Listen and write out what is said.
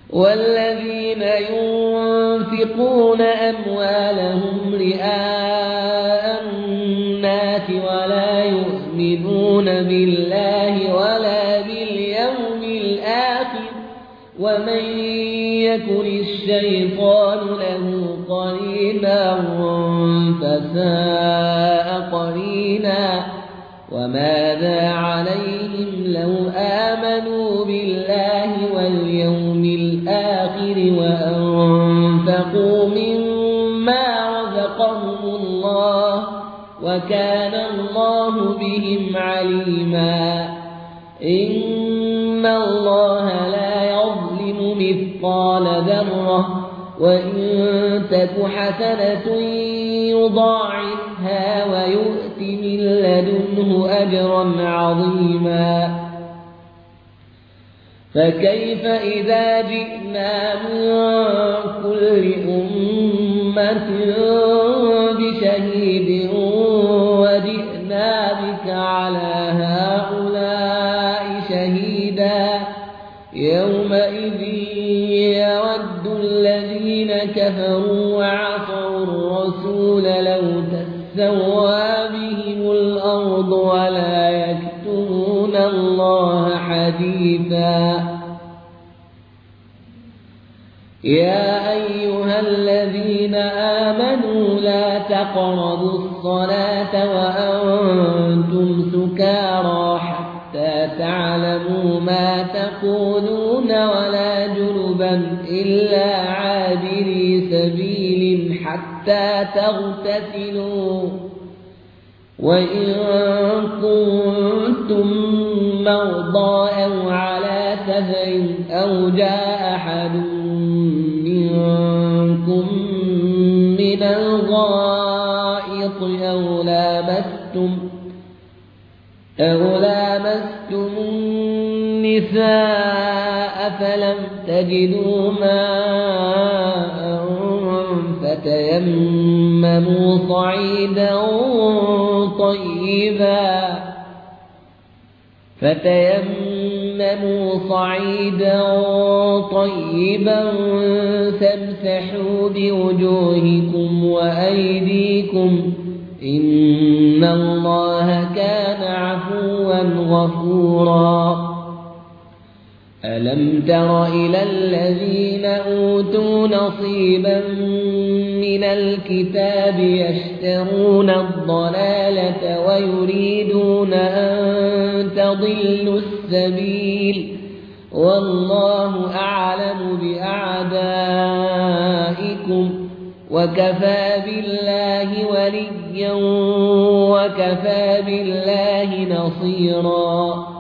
والذين ينفقون أموالهم رئاء الناس ولا يؤمنون بالله ولا باليوم الآخر ومن يكن الشيطان له قرينا فساء قرينا وماذا عليهم لو آمنوا بالله واليوم الآخر وأنفقوا مما رزقهم الله وكان الله بهم عليما إن الله لا يظلم مثقال ذرة وإن تك حسنة يضاعفها ويؤت من لدنه أجرا عظيما فكيف إذا جئنا من كل أمة بشهيد وجئنا بك على هؤلاء شهيدا يومئذ يود الذين كفروا وعصوا الرسول لو تسوى بهم الأرض ولا يكتمون الله حديثا يا أيها الذين آمنوا لا تقربوا الصلاة وأنتم سكارى حتى تعلموا ما تقولون ولا جنبا إلا عابري سبيل حتى تغتسلوا وإن كنتم مرضى أو على سفر أو جاء أحد منكم من الغائط أو لامستم النساء فلم تجدوا ماء فتيمموا صعيدا طيبا فامسحوا بوجوهكم وأيديكم إن الله كان عفوا غفورا ألم تر إلى الذين أوتوا نصيبا من الكتاب يشترون الضلالة ويريدون أن تضلوا السبيل والله أعلم بأعدائكم وكفى بالله وليا وكفى بالله نصيرا